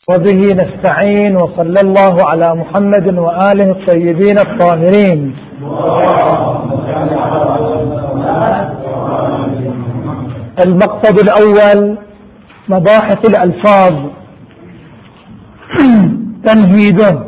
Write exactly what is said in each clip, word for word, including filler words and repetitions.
وبه نستعين، وصلى الله على محمد وآله الطيبين الطاهرين. المقصد الأول مباحث الألفاظ. تمهيد.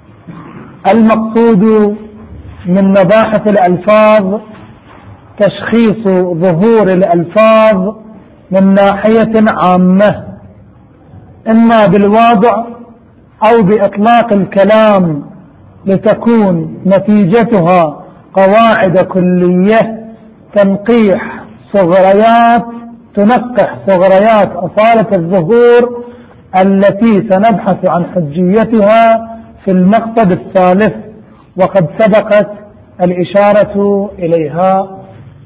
المقصود من مباحث الألفاظ تشخيص ظهور الألفاظ من ناحية عامة، إما بالوضع أو بإطلاق الكلام، لتكون نتيجتها قواعد كلية تنقيح صغريات تنقح صغريات أصالة الظهور التي سنبحث عن حجيتها في المقصد الثالث، وقد سبقت الإشارة إليها.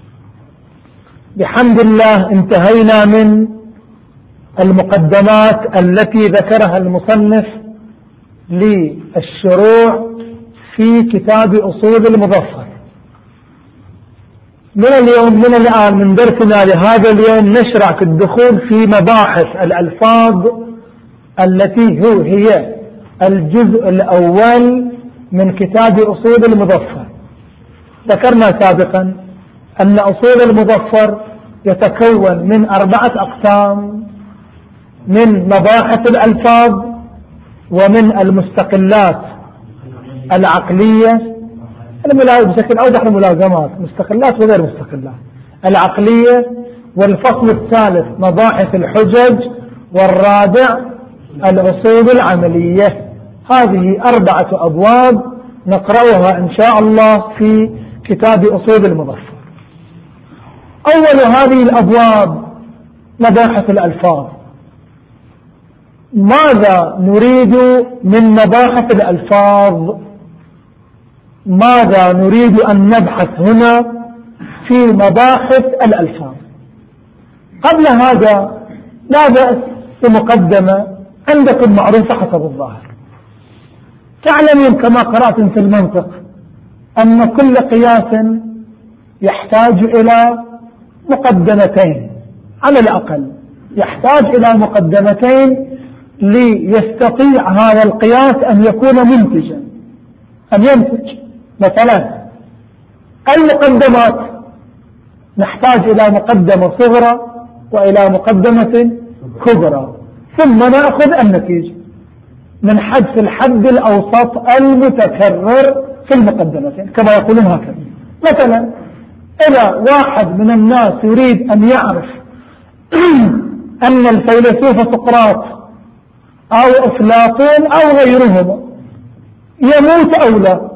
بحمد الله انتهينا من المقدمات التي ذكرها المصنف للشروع في كتاب أصول المظفر. من اليوم من الآن من درسنا لهذا اليوم نشرع في الدخول في مباحث الألفاظ التي هو هي الجزء الأول من كتاب أصول المظفر. ذكرنا سابقا أن أصول المظفر يتكون من أربعة أقسام: من مباحث الألفاظ، ومن المستقلات العقلية بشكل أوضح، الملازمات مستقلات وغير مستقلات العقلية، والفصل الثالث مباحث الحجج، والرابع الأصول العملية. هذه أربعة أبواب نقرأها إن شاء الله في كتاب أصول المظفر. أول هذه الأبواب مباحث الألفاظ. ماذا نريد من مباحث الألفاظ؟ ماذا نريد أن نبحث هنا في مباحث الألفاظ؟ قبل هذا لا بأس بمقدمة عندكم معروفة حسب الظاهر. تعلمون كما قرأتم في المنطق أن كل قياس يحتاج إلى مقدمتين على الأقل، يحتاج إلى مقدمتين ليستطيع هذا القياس أن يكون منتجا، أن ينتج. مثلا المقدمات نحتاج إلى مقدمة صغرى وإلى مقدمة كبرى، ثم نأخذ النتيجة من حذف الحد الأوسط المتكرر في المقدمتين كما يقولون هكذا. مثلا إذا واحد من الناس يريد أن يعرف أن الفيلسوف سقراط أو أفلاطون أو غيرهما يموت أو لا،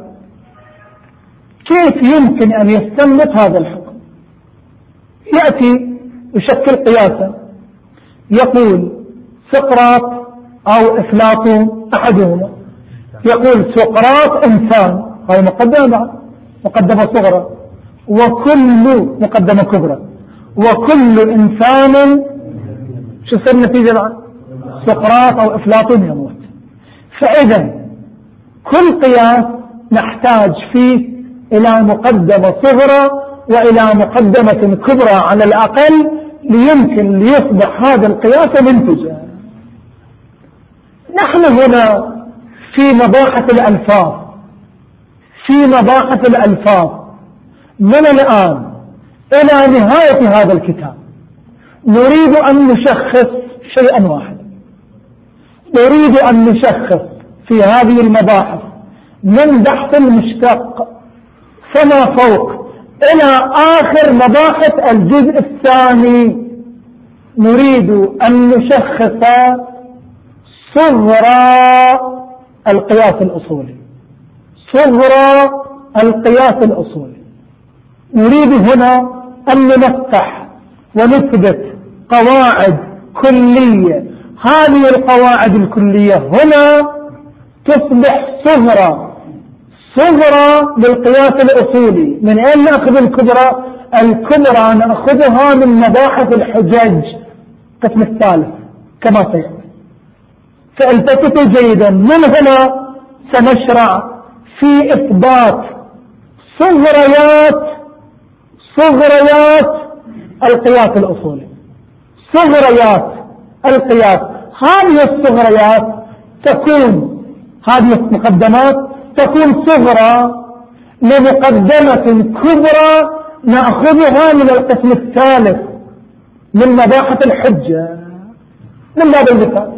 كيف يمكن أن يستنبط هذا الحكم؟ يأتي يشكل قياسا، يقول سقراط أو أفلاطون أحدهما، يقول سقراط إنسان، هذه مقدمة مقدمة صغرى، وكل مقدمة كبرى، وكل إنسان شو صار النتيجة بعد؟ سقراط أو أفلاطون يموت. فإذا كل قياس نحتاج فيه إلى مقدمة صغرى وإلى مقدمة كبرى على الأقل ليمكن ليصبح هذا القياس منتجا. نحن هنا في مباحث الألفاظ، في مباحث الألفاظ من الآن إلى نهاية هذا الكتاب نريد أن نشخص شيئا واحدا. نريد أن نشخص في هذه المباحث من بحث المشتق فما فوق إلى آخر مباحث الجزء الثاني، نريد أن نشخص صغرى القياس الأصولي، صغرى القياس الأصولي. نريد هنا أن نفتح ونثبت قواعد كلية. هذه القواعد الكلية هنا تصبح صغرى صغرى للقياس الأصولي. من أين نأخذ الكبرى؟ الكبرى نأخذها من مباحث الحجج القسم الثالث كما سيأتي. فالتفتوا جيدا، من هنا سنشرع في إثبات صغريات صغريات القياس الأصولي، صغريات القياس. هذه الصغريات تكون هذه مقدمات تكون صغرى لمقدمة كبرى نأخذها من القسم الثالث من مباحث الحجة. من باب المثال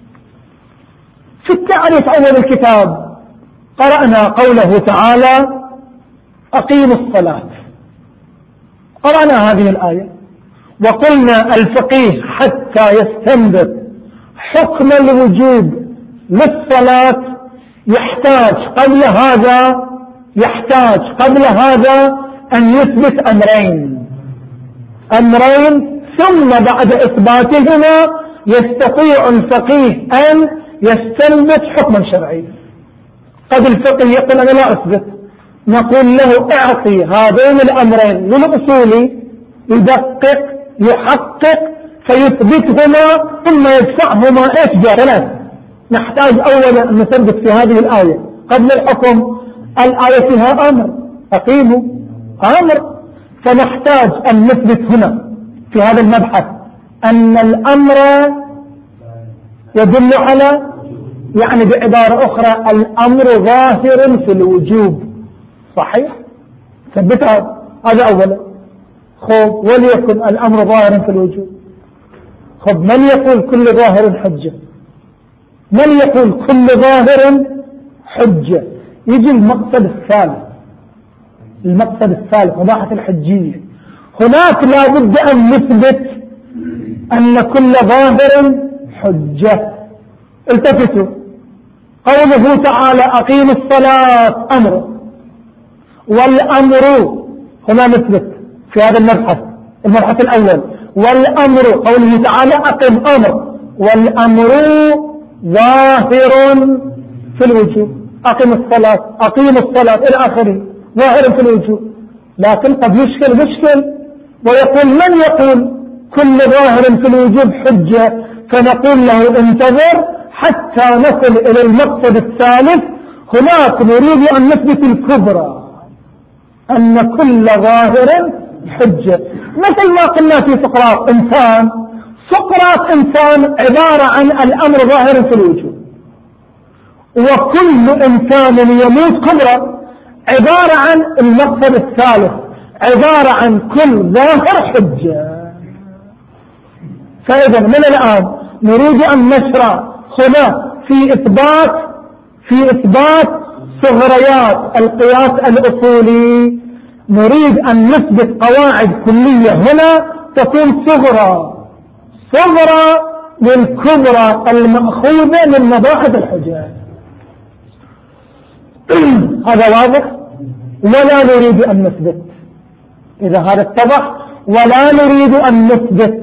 في التعريف أول الكتاب قرأنا قوله تعالى أقيموا الصلاة، قرأنا هذه الآية وقلنا الفقيه حتى يستنبط حكم الوجوب للصلاة يحتاج قبل هذا يحتاج قبل هذا أن يثبت أمرين أمرين ثم بعد إثباتهما يستطيع الفقيه أن يستنبط حكما شرعي. قد الفقيه يقول أنا لا أثبت، نقول له اعطي هذين الأمرين للأصول يدقق يحقق فيثبتهما ثم يدفعهما ايش ثلاث. نحتاج أولا أن نثبت في هذه الآية قبل الحكم الآية فيها أمر أقيموا أمر، فنحتاج أن نثبت هنا في هذا المبحث أن الأمر يدل على، يعني بعبارة أخرى الأمر ظاهر في الوجوب. صحيح؟ ثبتها هذا أولا. خب وليكن الأمر ظاهر في الوجوب، خب من يقول كل ظاهر حجة؟ من يقول كل ظاهر حجة؟ يجي المقصد الثالث المقصد الثالث مباحث الحجية. هناك لا بد أن نثبت أن كل ظاهر حجة. التفتوا قوله تعالى أقيم الصلاة أمر، والأمر هنا نثبت في هذا المبحث المبحث الأول والأمر قوله تعالى أقم أمر، والأمر ظاهر في الوجوب. أقم الصلاة أقيم الصلاة إلى آخره ظاهر في الوجوب. لكن قد يشكل مشكل ويقول من يقول كل ظاهر في الوجوب حجة؟ فنقول له انتظر حتى نصل إلى المقصد الثالث. هناك نريد أن نثبت الكبرى أن كل ظاهر حجة، مثل ما قلنا في سقراط إنسان سقراط إنسان عبارة عن الأمر ظاهر في الوجوب، وكل إنسان يموت كبرى عبارة عن المقصد الثالث عبارة عن كل ظاهر حجة. فإذا من الآن نريد أن نشرع هنا في إثبات في إثبات صغريات القياس الأصولي. نريد أن نثبت قواعد كلية هنا تكون صغرى صغرى للكبرى المأخوذة من مباحث الحجة. هذا واضح؟ ولا نريد أن نثبت، إذا هذا اتضح، ولا نريد أن نثبت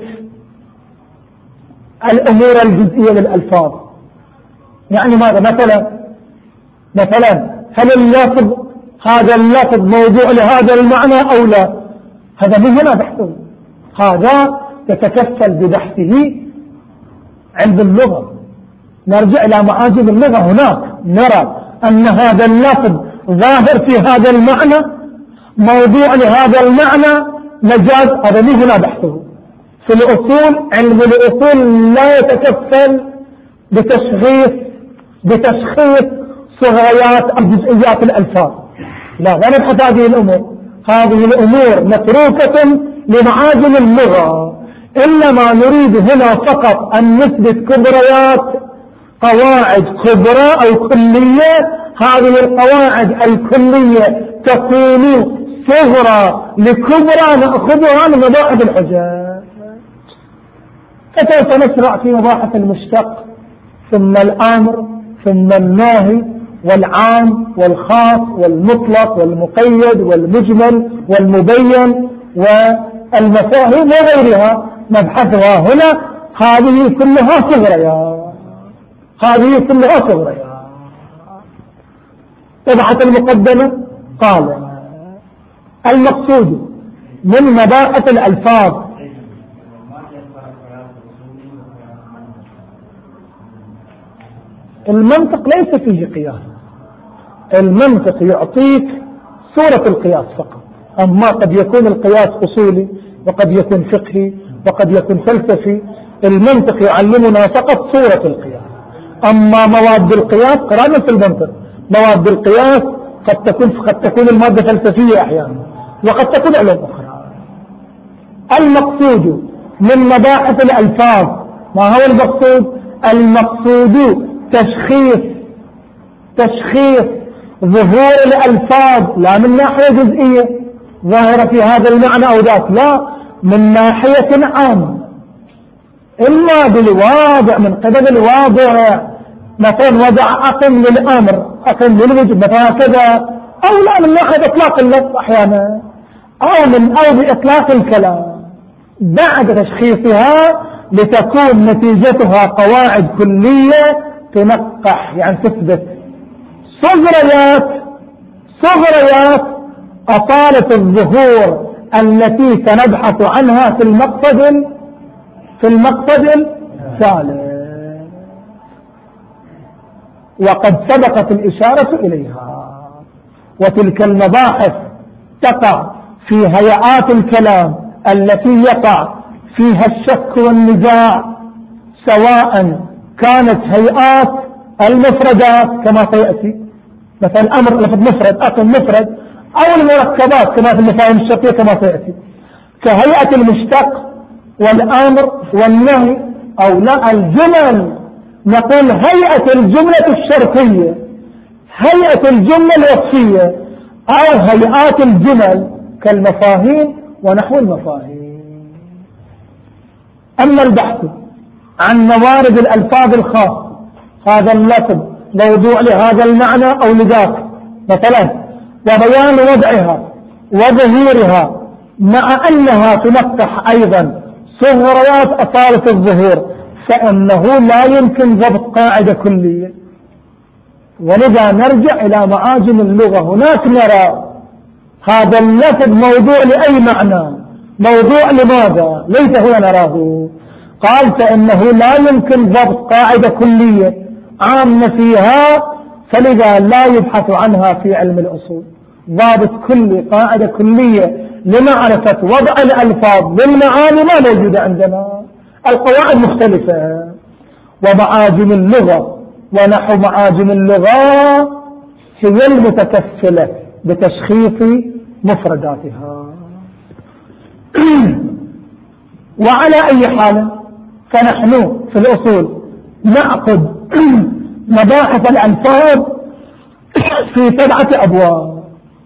الأمور الجزئية للألفاظ. يعني ماذا؟ مثلا مثلا هل اللفظ هذا اللفظ موضوع لهذا المعنى أو لا؟ هذا من هنا بحثه، هذا يتكفل ببحثه عند اللغة. نرجع إلى معاجم اللغة، هناك نرى أن هذا اللفظ ظاهر في هذا المعنى موضوع لهذا المعنى مجاز، هذا من هنا بحثه. في الأصول علم الأصول لا يتكفل بتشخيص بتشخيص صغريات أو جزئيات الألفاظ، لا لا نبحث هذه الأمور. هذه الأمور متروكة لمعاجم اللغة، إنما نريد هنا فقط أن نثبت كبريات قواعد كبرى أو كلية. هذه القواعد الكلية تكون صغرى لكبرى نأخذها من مباحث الحجة. فسوف نشرع في مباحث المشتق ثم الأمر ثم الناهي والعام والخاص والمطلق والمقيد والمجمل والمبين والمفاهيم وغيرها نبحثها هنا. هذه كلها صغريات هذه كلها صغريات. طبعة المقدمة قال المقصود من مباحث الألفاظ المنطق ليس فيه قياس، المنطق يعطيك صورة القياس فقط، أما قد يكون القياس أصولي وقد يكون فقهي وقد يكون فلسفي. المنطق يعلمنا فقط صورة القياس. أما مواد القياس قرانا في المنطق، مواد القياس قد تكون قد تكون المادة فلسفية أحيانا، وقد تكون علوم أخرى. المقصود من مباحث الألفاظ ما هو المقصود؟ المقصود تشخيص تشخيص ظهور الألفاظ، لا من ناحية جزئية ظاهرة في هذا المعنى أو ذاك، لا، من ناحية عامة، إما بالواضع من قبل الواضع، مثلا وضع أقم للأمر، أقم للوجب مثلا كذا، أو لا من ناحية إطلاق اللفظ أحيانا، أو من أو بإطلاق الكلام بعد تشخيصها لتكون نتيجتها قواعد كلية تنقح، يعني تثبت صغريات صغريات أصالة الظهور التي سنبحث عنها في المقصد في المقصد الثالث، وقد سبقت الإشارة إليها. وتلك المباحث تقع في هيئات الكلام التي يقع فيها الشك والنزاع، سواء كانت هيئات المفردات كما سيأتي، مثلا الأمر لفظ مفرد، أقم مفرد، أو المركبات كما في المفاهيم الشرطية كما سيأتي، كهيئة المشتق والأمر والنهي، أو لا الجمل، نقول هيئة الجملة الشرطية، هيئة الجملة الوصفية، أو هيئات الجمل كالمفاهيم ونحو المفاهيم. أما البحث عن موارد الألفاظ الخاصة، هذا اللفظ موضوع لهذا المعنى أو لذاك مثلا، وبيان وضعها وظهورها، مع أنها تنقح أيضا صغريات أصالة الظهور، فإنه لا يمكن ضبط قاعدة كلية. ولذا نرجع إلى معاجم اللغة، هناك نرى هذا اللفظ موضوع لأي معنى، موضوع لماذا، ليس هو نراه. قال فإنه لا يمكن ضبط قاعدة كلية عامة فيها، فلذا لا يبحث عنها في علم الأصول. ضابط كلي، قاعدة كلية لمعرفة وضع الألفاظ بالمعاني ما موجودة عندنا، القواعد مختلفة. ومعاجم اللغة ونحو معاجم اللغة هي المتكفلة بتشخيص مفرداتها. وعلى أي حال فنحن في الأصول نأخذ مباحث الألفاظ في سبعة أبواب.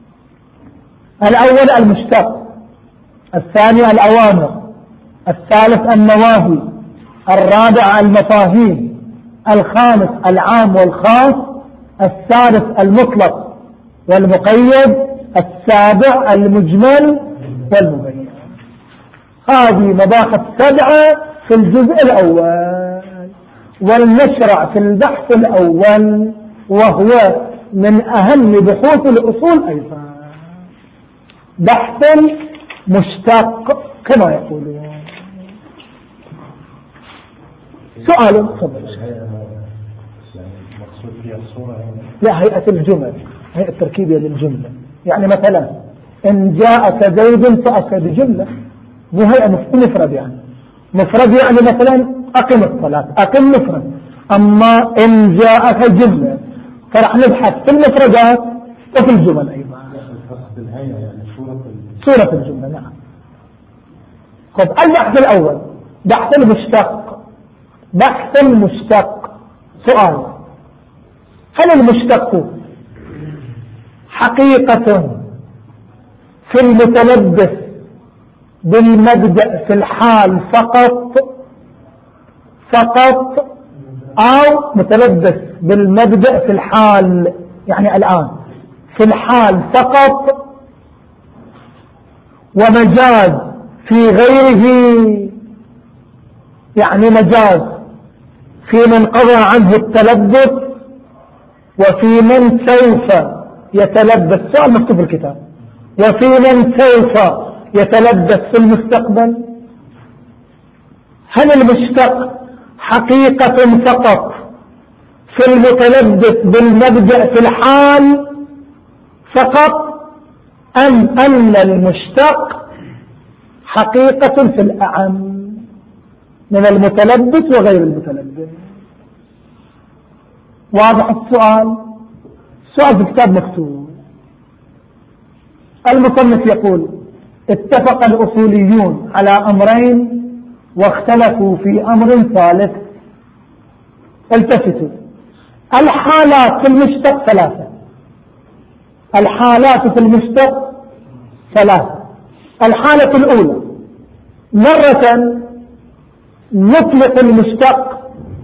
الأول المشتق، الثاني الأوامر، الثالث النواهي، الرابع المفاهيم، الخامس العام والخاص، السادس المطلق والمقيد، السابع المجمل والمبين. هذه مباحث سبعة في الجزء الأول. ولنشرع في البحث الأول وهو من أهم بحوث الأصول أيضا، بحث مشتق كما يقولون. سؤال تفضل. لا، هيئة الجمل، هيئة التركيبية للجملة، يعني مثلا إن جاءك زيد فأصل جملة، مو هيئة مفرد، يعني مفرد يعني مثلا أقم الصلاة، أقم مفرد. أما إن جاءك جملة فرح نبحث في المفردات وفي الجمل أيضا. صورة الجملة، نعم. طب البحث الأول بحث المشتق. بحث المشتق، سؤال: هل المشتق حقيقة في المتلبس بالمبدأ في الحال فقط فقط أو متلبس بالمبدأ في الحال، يعني الآن في الحال فقط، ومجاز في غيره، يعني مجاز في من قضى عنه التلبس وفي من سوف يتلبس، سؤال مكتوب في الكتاب، وفي من سوف يتلبس في المستقبل؟ هل المشتق حقيقة فقط في المتلبس بالمبدأ في الحال فقط، أم أن المشتق حقيقة في الأعم من المتلبس وغير المتلبس؟ واضح السؤال؟ السؤال في الكتاب مكتوب. المصنف يقول اتفق الأصوليون على أمرين واختلفوا في أمر ثالث. التفتوا، الحالات في المشتق ثلاثة. الحالات في المشتق ثلاثة. الحالة الأولى مرة نطلق المشتق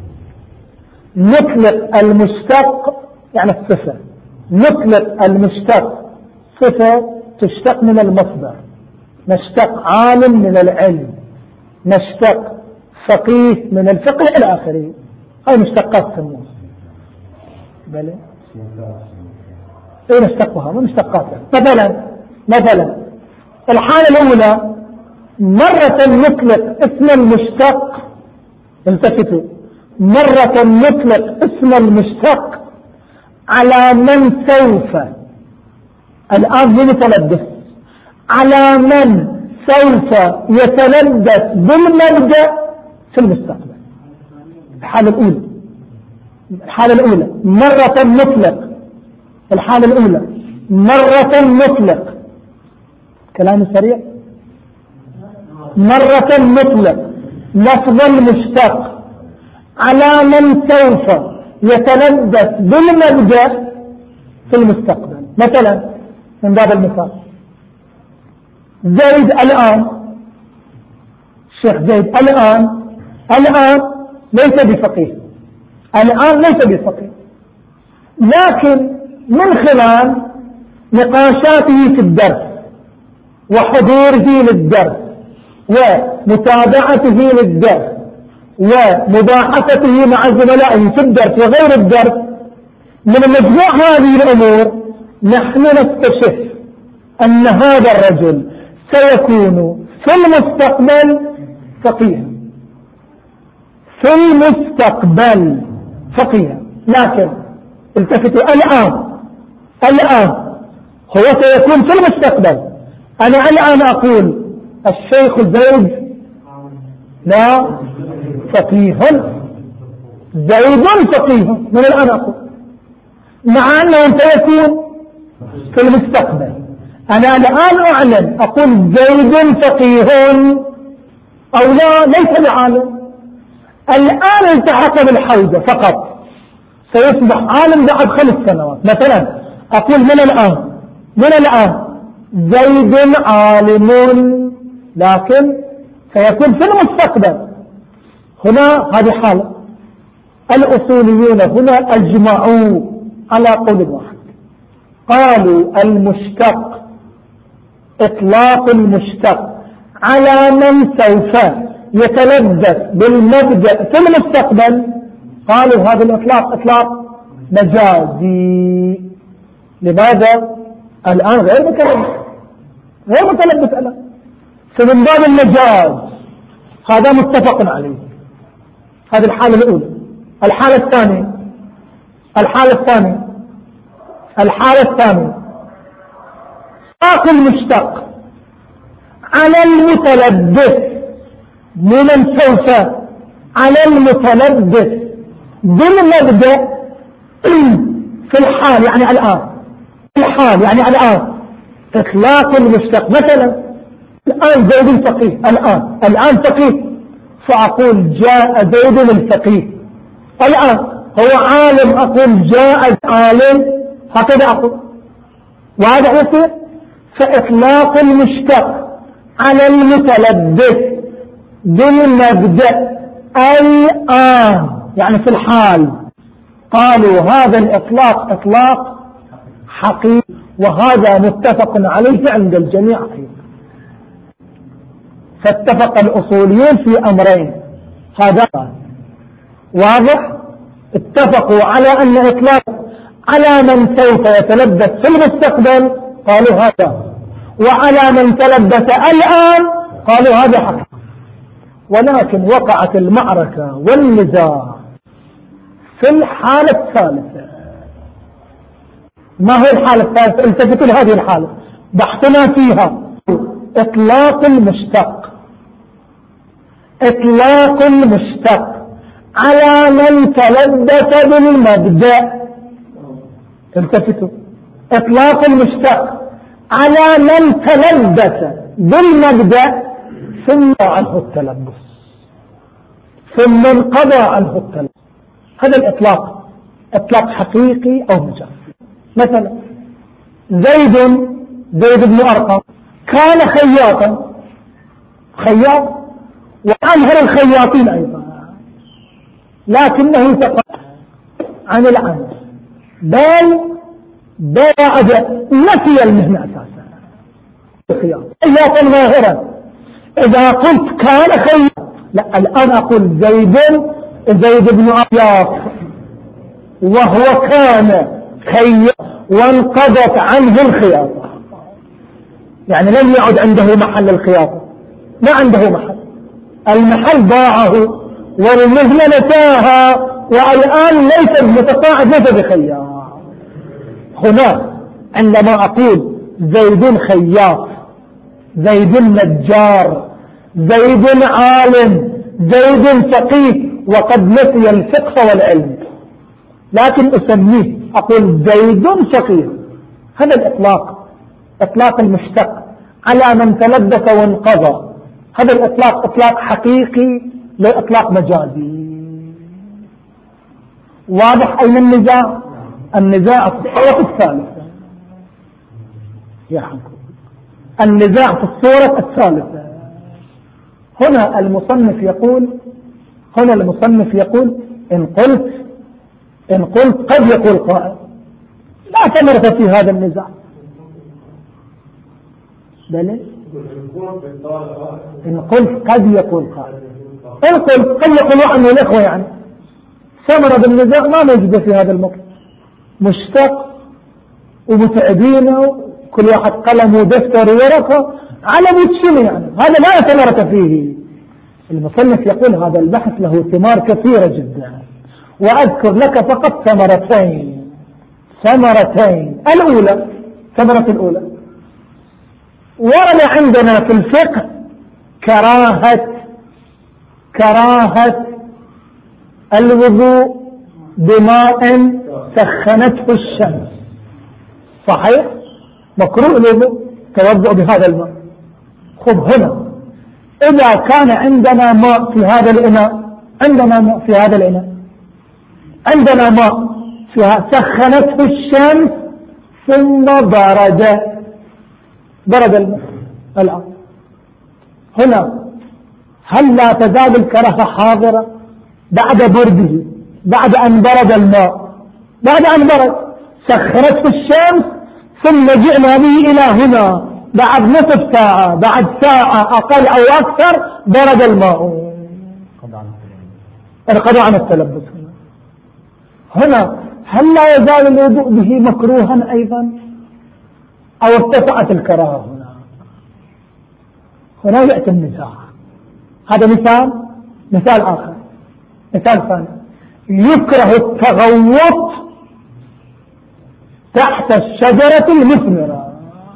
نطلق المشتق يعني الصفة، نطلق المشتق صفة تشتق من المصدر، نشتق عالم من العلم، نشتق فقيه من الفقه إلى آخره. هاي مشتقات سموها بلى ايه نشتقها ما مشتقاتها. مثلا مثلا الحالة الأولى مرة نطلق اسم المشتق، التفتوا، مرة نطلق اسم المشتق على من سوف، الآن من يتلبس على من سوف يتلبس بالمبدأ في المستقبل. الحالة الأولى الحالة الأولى مرة نطلق الحالة الأولى مرة نطلق كلام سريع مرة نطلق لفظ المشتق على من سوف يتلبس بالمبدأ في المستقبل. مثلا من باب المثال زيد الآن، الشيخ زيد الآن الآن ليس بفقيه، الآن ليس بفقيه، لكن من خلال نقاشاته في الدرس وحضوره للدرس ومتابعته للدرس ومباحثته مع زملائه في الدرس وغير الدرس، من مجموع هذه الأمور نحن نستشف أن هذا الرجل سيكون في المستقبل فقيها، في المستقبل فقيها. لكن التفتوا الآن الآن هو سيكون في المستقبل. أنا الآن أقول الشيخ زيد لا فقيه، زيد فقيه من الآن أقول، مع أنه سيكون في المستقبل. أنا الآن أعلن أقول زيد فقيه أو لا ليس بعالم، الآن التحق بالحوزة فقط، سيصبح عالم بعد خمس سنوات. مثلا أقول من الآن من الآن زيد عالم، لكن سيكون في المستقبل. هنا هذه حالة. الأصوليون هنا أجمعوا على قول واحد، قالوا المشتق إطلاق المشتق على من سوف يتلبس بالمبدأ في المستقبل، قالوا هذا الإطلاق إطلاق مجازي. لماذا؟ الآن غير متلبس غير متلبس الآن، فمن باب المجاز هذا متفق عليه. هذه الحالة الأولى. الحالة الثانية الحالة الثانية الحالة الثانية إطلاق المشتق على المتلبس من سوف على المتلبس بالمبدأ في الحال يعني الآن، في الحال يعني الآن إطلاق المشتق. مثلا الآن زيد فقيه، الآن الآن فقيه، فأقول جاء زيد الفقيه. الآن هو عالم، أقول جاء عالم، هكذا أقول. وهذا يصير فإطلاق المشتق على المتلبس بالمبدأ الآن يعني في الحال، قالوا هذا الإطلاق إطلاق حقيقي، وهذا متفق عليه عند الجميع. فاتفق الأصوليون في أمرين، هذا واضح. اتفقوا على أن إطلاق على من سوف يتلبس في المستقبل قالوا هذا، وعلى من تلبس الآن قالوا هذا حق. ولكن وقعت المعركة والنزاع في الحالة الثالثة. ما هي الحالة الثالثة؟ التفتوا لهذه الحالة بحثنا فيها إطلاق المشتق إطلاق المشتق على من تلبس بالمبدأ. التفتوا، إطلاق المشتق على من تلبس بالمبدأ ثم عنه التلبس ثم انقضى عنه التلبس، هذا الإطلاق إطلاق حقيقي أو مجازي. مثلا زيد زيد بن أرقم كان خياطا، خياط وأمهر الخياطين أيضا، لكنه تقع عن العمل بل بعد نسي المهنة أساسا. خياطا ماهرا، إذا قلت كان خياط، لا الآن أقول زيد زيد بن خياط وهو كان خياط وانقضت عنه الخياطة، يعني لم يعد عنده محل الخياطة، ما عنده محل، المحل باعه والمهنة نساها والآن ليس متقاعد ليس بخياط. هنا عندما أقول زيد خياط، زيد نجار، زيد عالم، زيد فقيه وقد نسي الفقه والعلم، لكن أسميه أقول زيد فقيه، هذا الإطلاق إطلاق المشتق على من تلبس وانقضى، هذا الإطلاق إطلاق حقيقي لا إطلاق مجازي. واضح أين النزاع؟ النزاع في الصورة الثالثة، يرحمكم، النزاع في الصورة الثالثة. هنا المصنف يقول هنا المصنف يقول إن قلت إن قلت قد يقول قائل لا ثمرة في هذا النزاع، بل إن قلت قد يقول قائل، إن قلت قد يقول عنه الإخوة يعني ثمرة بالنزاع ما موجودة في هذا الموقف، مشتق ومتعبين كل واحد قلم ودفتر وورقة على متشم، يعني هذا لا ثمرة فيه. المصنف يقول هذا البحث له ثمار كثيرة جدا، وأذكر لك فقط ثمرتين ثمرتين الأولى، ثمرة الأولى ورد عندنا في الفقه كراهة كراهة الوضوء بماء سخنته الشمس، صحيح؟ مكروه الوضوء توضؤ بهذا الماء. خذ هنا إذا كان عندنا ماء في هذا الإناء، عندنا ماء في هذا الإناء عندنا ماء فيها سخنته الشمس ثم برد برد الماء الآن، هنا هل لا تزال الكراهة حاضرة بعد برده، بعد أن برد الماء، بعد أن برد سخنته الشمس ثم جئنا به إلى هنا بعد نصف ساعة بعد ساعة أقل أو أكثر برد الماء، انقضى عن التلبس. هنا هل لا يزال الوضوء به مكروها أيضا أو ارتفعت الكراهة؟ هنا هنا يأتي النزاع. هذا مثال مثال آخر، مثال ثاني، يكره التغوط تحت الشجرة المثمرة،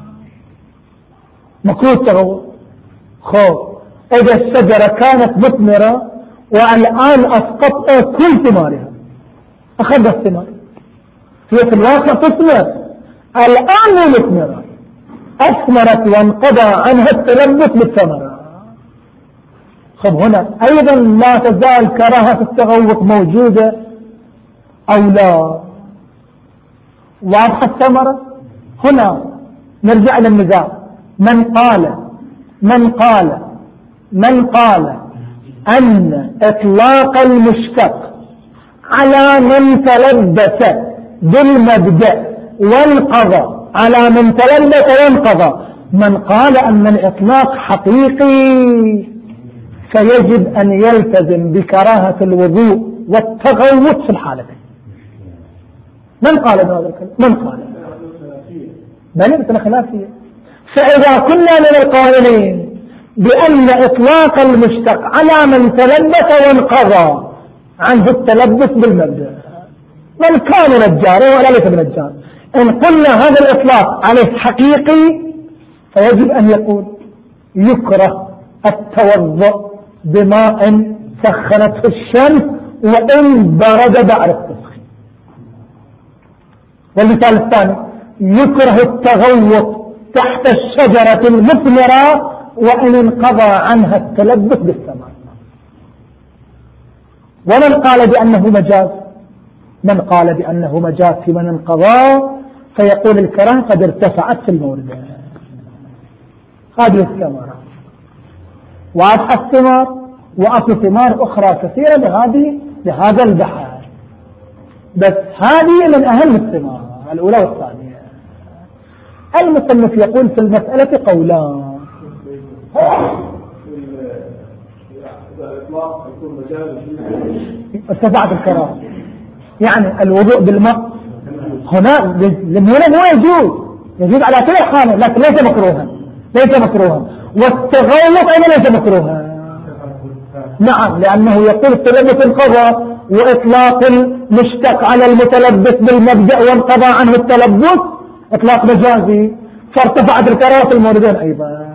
مكروه التغوط. خو إذا الشجرة كانت مثمرة والآن أسقطت كل ثمارها، أخذت الثمار، هي في الواقع تثمر الآن مثمرة، أثمرت وانقضى عنها التلبس بالثمرة. خب هنا أيضا لا تزال كراهة التغوط موجودة أو لا؟ واضحة الثمرة. هنا نرجع إلى النزاع، من قال من قال من قال أن إطلاق المشتق على من تلبس بالمبدأ وانقضى على من تلبس وانقضى، من قال أن الإطلاق حقيقي فيجب أن يلتزم بكراهة الوضوء والتغوط في الحالتين. من قال بهذا الكلام؟ من قال؟ بل مثل خلافية. فإذا كنا من القائلين بأن إطلاق المشتق على من تلبس وانقضى عنه التلبس بالمبدأ، من كان نجارا ولا ليس بنجار، إن قلنا هذا الإطلاق عليه حقيقي فيجب أن يقول يكره التوضؤ بماء سخنته الشمس وإن برد بعد التسخين. والمثال الثاني يكره التغوط تحت الشجرة المثمرة وإن انقضى عنها التلبس بالثمر. ومن قال بأنه مجاز؟ من قال بأنه مجاز في من انقضى فيقول الكراهة قد ارتفعت في الموردة، هذه الثمرة وأصل الثمار وأصل ثمار أخرى كثيرة لهذه لهذا البحر، بس هذه من أهم الثمار الأولى والثانية. المصنف يقول في المسألة قولان. ارتفعت الكراهة يعني الوضوء بالماء هنا هنا مو يجوز، يجوز على كل حال لكن ليس مكروها، ليس مكروها. والتغوط أيضا ليس مكروها، نعم، لأنه يقول التلبس انقضى وإطلاق المشتق على المتلبس بالمبدأ وانقضى عنه التلبس إطلاق مجازي، فارتفعت الكراهة في الموردين أيضا.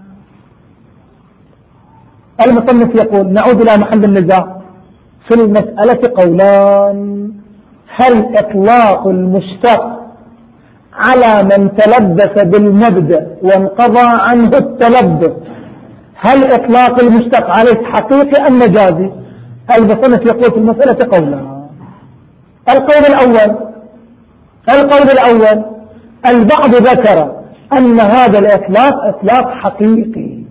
المصنف يقول نعود إلى محل النزاع في المسألة قولان. هل إطلاق المشتق على من تلبس بالمبدأ وانقضى عنه التلبس هل إطلاق المشتق عليه حقيقي أم مجازي؟ المصنف يقول في المسألة قولان. القول الأول القول الأول البعض ذكر أن هذا الإطلاق إطلاق حقيقي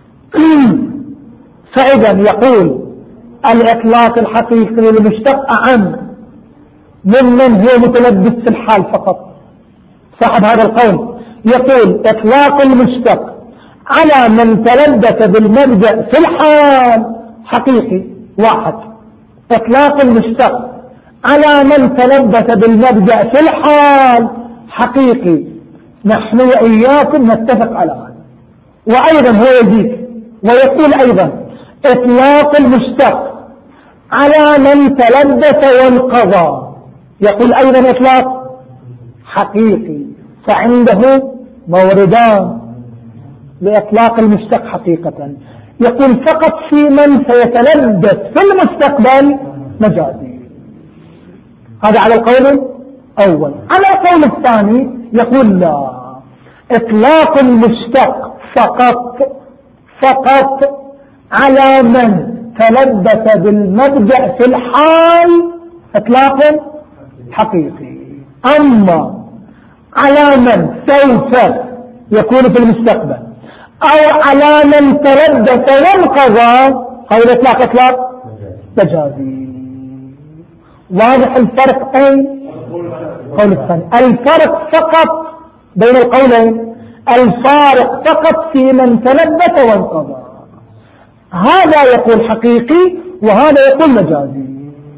فإذا يقول الإطلاق الحقيقي للمشتق أعم ممن هو متلبس في الحال فقط. صاحب هذا القول يقول إطلاق المشتق على من تلبس بالمبدأ في الحال حقيقي واحد، إطلاق المشتق على من تلبس بالمبدأ في الحال حقيقي، نحن وإياكم نتفق على هذا. وأيضا هو يزيد ويقول أيضا إطلاق المشتق على من تلبس وانقضى، يقول أيضا إطلاق حقيقي، فعنده موردان لإطلاق المشتق حقيقة. يقول فقط في من سيتلبس في المستقبل مجازي. هذا على القول الأول. على القول الثاني يقول لا، إطلاق المشتق فقط فقط على من تلبس بالمبدأ في الحال إطلاق حقيقي، أما على من سوف يكون في المستقبل أو على من تلبس وانقضى هذا الإطلاق إطلاق مجازي. واضح الفرق؟ أي قول الثاني الفرق فقط بين القولين، الفارق فقط في من تلبس وانقضى، هذا يقول حقيقي وهذا يقول مجازي.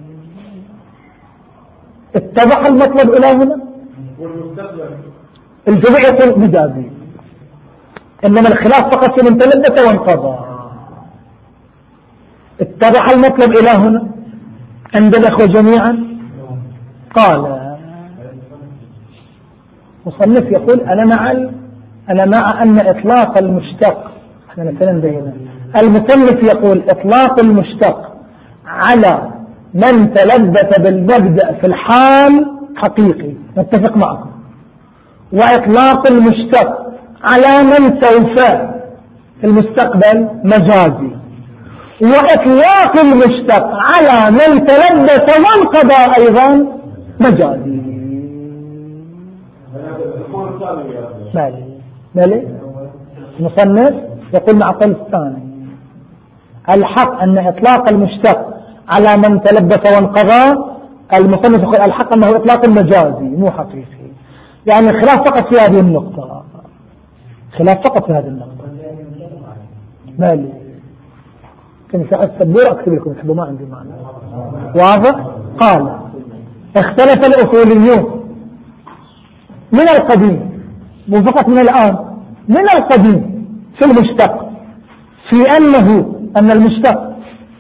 اتضح المطلب إلى هنا؟ الجميع يقول مجازي، إنما الخلاف فقط في من تلبس وانقضى. اتضح المطلب إلى هنا عند الأخوة جميعا؟ قال مصنف يقول أنا مع أنا مع أن إطلاق المشتق، احنا نتكلم بينا، المصنف يقول إطلاق المشتق على من تلبس بالمبدأ في الحال حقيقي، نتفق معكم، وإطلاق المشتق على من سوف في المستقبل مجازي، وإطلاق المشتق على من تلبس وانقضى أيضا مجازي. مالي مالي المصنف يقول مع قول الثاني الحق أن إطلاق المشتق على من تلبس وانقضى، المصنف يقول الحق أنه إطلاق مجازي مو حقيقي، يعني الخلاف فقط في هذه النقطة، خلاف فقط في هذه النقطة. مالي كان ساعات سبورة أكتب لكم تحبوا ما عندي معنى واضح. قال اختلف الأصوليون من القديم مو فقط من الآن، من القديم في المشتق في أنه أن المشتق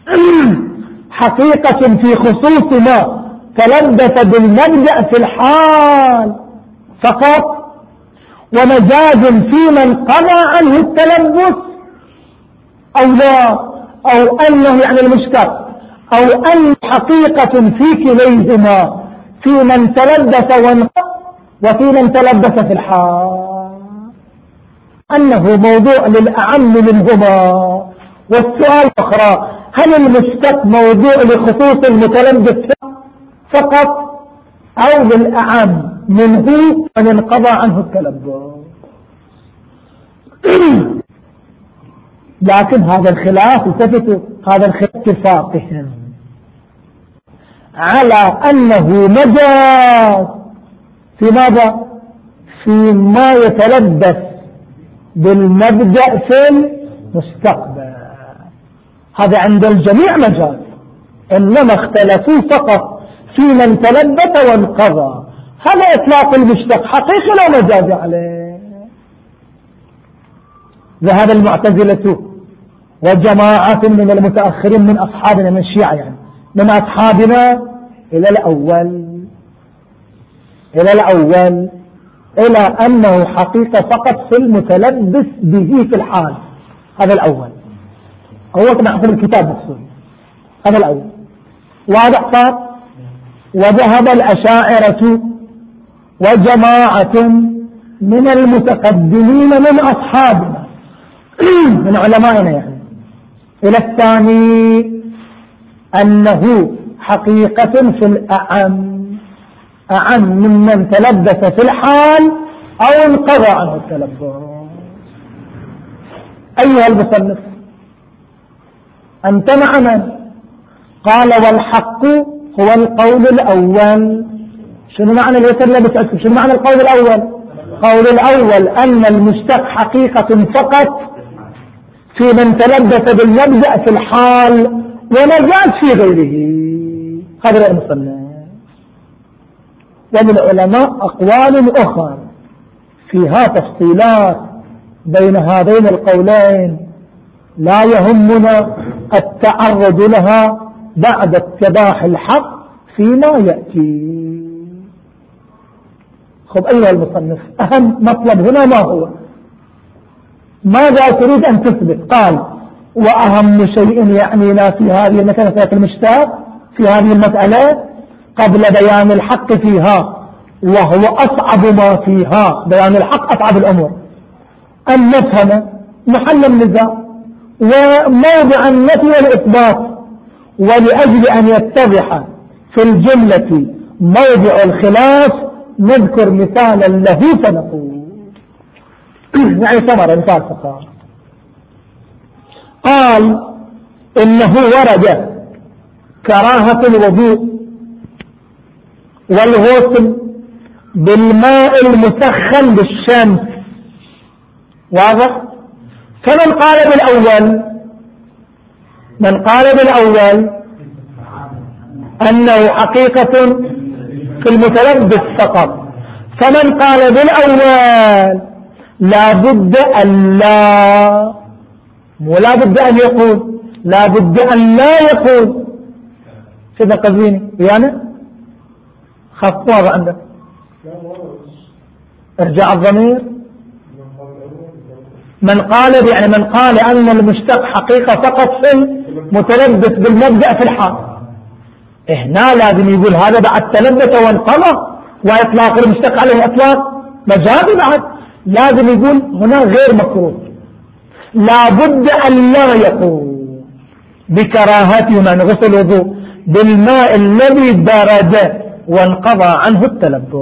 حقيقة في خصوص ما تلبس بالمبدأ في الحال فقط، ومجاز في من قضى عنه التلبس أو لا، أو أنه يعني المشتق أو أن حقيقة في كليهما في من تلبس وانقضى وفي من تلبس في الحال، أنه موضوع للأعم منهما. والسؤال الأخرى: هل المشتق موضوع لخصوص المتلبس فقط أو للأعم منه من انقضى عنه التلبس؟ لكن هذا الخلاف التفتوا هذا الخلاف اتفاقهم على أنه مجاز في ماذا؟ فيما يتلبس بالمبدأ في المستقبل. هذا عند الجميع مجاز، إنما اختلفوا فقط في من تلبس وانقضى. هذا إطلاق المشتق حقيقي لا مجاز عليه. ذهب المعتزلة وجماعة من المتأخرين من أصحابنا من الشيعة يعني من أصحابنا إلى الأول إلى الأول إلى أنه حقيقة فقط في المتلبس به في الحال. هذا الأول هو كما حسب الكتاب مقصود. هذا الأول واضح صار. وذهب الأشاعرة وجماعة من المتقدمين من أصحابنا من علمائنا يعني إلى الثاني أنه حقيقة في الأعم أعم ممن تلبس في الحال أو انقضى عنه التلبس. أيها المصنف أنت معنا؟ قال: والحق هو القول الأول. شنو معنى اليتلبس؟ شنو معنى القول الأول؟ القول الأول أن المشتق حقيقة فقط في من تلبس بالمبدأ في الحال ومجاز في غيره. هذا المصنف. ومن العلماء أقوال أخرى فيها تفصيلات بين هذين القولين لا يهمنا التعرض لها بعد اتضاح الحق فيما يأتي. خب أيها المصنف، أهم مطلب هنا ما هو؟ ماذا تريد أن تثبت؟ قال: وأهم شيء يعنينا في هذه المسألة المشتاق في هذه المسألة قبل بيان الحق فيها، وهو أصعب ما فيها، بيان الحق أصعب الأمور، أن نفهم محل النزاع وموضع النفي والإثبات. ولأجل أن يتضح في الجملة موضع الخلاف نذكر مثالا له فنقول يعني ثمرة مثال فقط. قال: إنه ورد كراهة الوضوء والغسل بالماء المسخن بالشمس. واضح؟ فمن قال بالأول من قال بالأول أنه حقيقة في المتلبس فقط، فمن قال بالأول لا بد أن لا مو لا بد أن يقول لا بد أن لا يقول. سيدنا قزويني يعني خاف واضح عندك. ارجع الضمير. من قال يعني من قال أن المشتق حقيقة فقط في المتلبس بالمبدأ في الحال، هنا لازم يقول هذا بعد تلبس وانقضى، وإطلاق المشتق عليه إطلاق مجازي بعد، لازم يقول هنا غير مكروه. لا بد أن لا يقول بكراهته من غسل الوضوء بالماء الذي برد وانقضى عنه التلبس.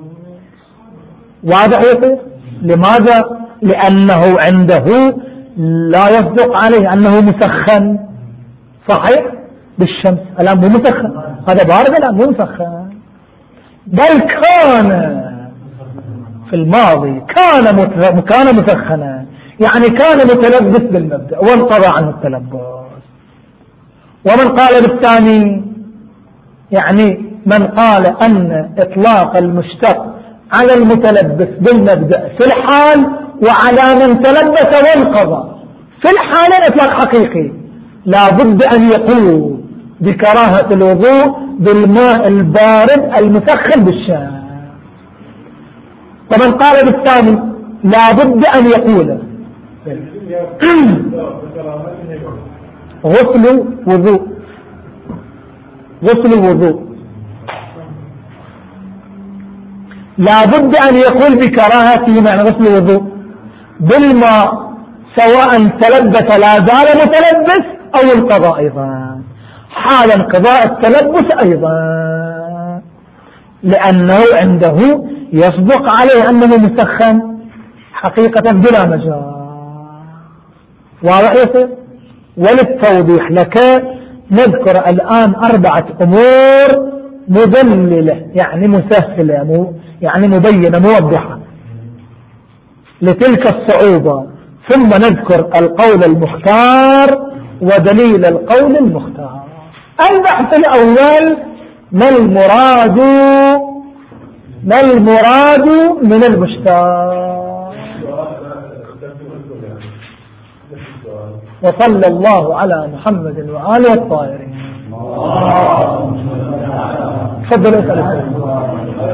واضح يصير؟ لماذا؟ لأنه عنده لا يصدق عليه أنه مسخن. صحيح بالشمس الآن مو مسخن، هذا بارد الآن مو مسخن، بل كان في الماضي كان كان مسخنا، يعني كان متلبس بالمبدأ وانقضى عنه التلبس. ومن قال بالثاني يعني من قال أن إطلاق المشتق على المتلبس بالمبدأ في الحال وعلى من تلبس وانقضى في الحال إطلاق حقيقي، لا بد أن يقول بكراهة الوضوء بالماء البارد المسخن بالشمس. ومن قال بالثاني لا بد أن يقول غسل وضوء غسل وضوء لا بد أن يقول بكراهته معنى غسل وضوء بالماء، سواء تلبس لا زال متلبس أو القضاء أيضا، حال انقضاء التلبس أيضا، لأنه عنده يصدق عليه أنه مسخن حقيقة بلا مجال. واضح يصير؟ وللتوضيح لك نذكر الآن أربعة أمور مدللة يعني مسهلة يعني مبينة موضحة لتلك الصعوبة، ثم نذكر القول المختار ودليل القول المختار. البحث الأول: ما المراد ما المراد من المشتاق؟ وصلى الله على محمد وآله الطاهرين. تفضلوا.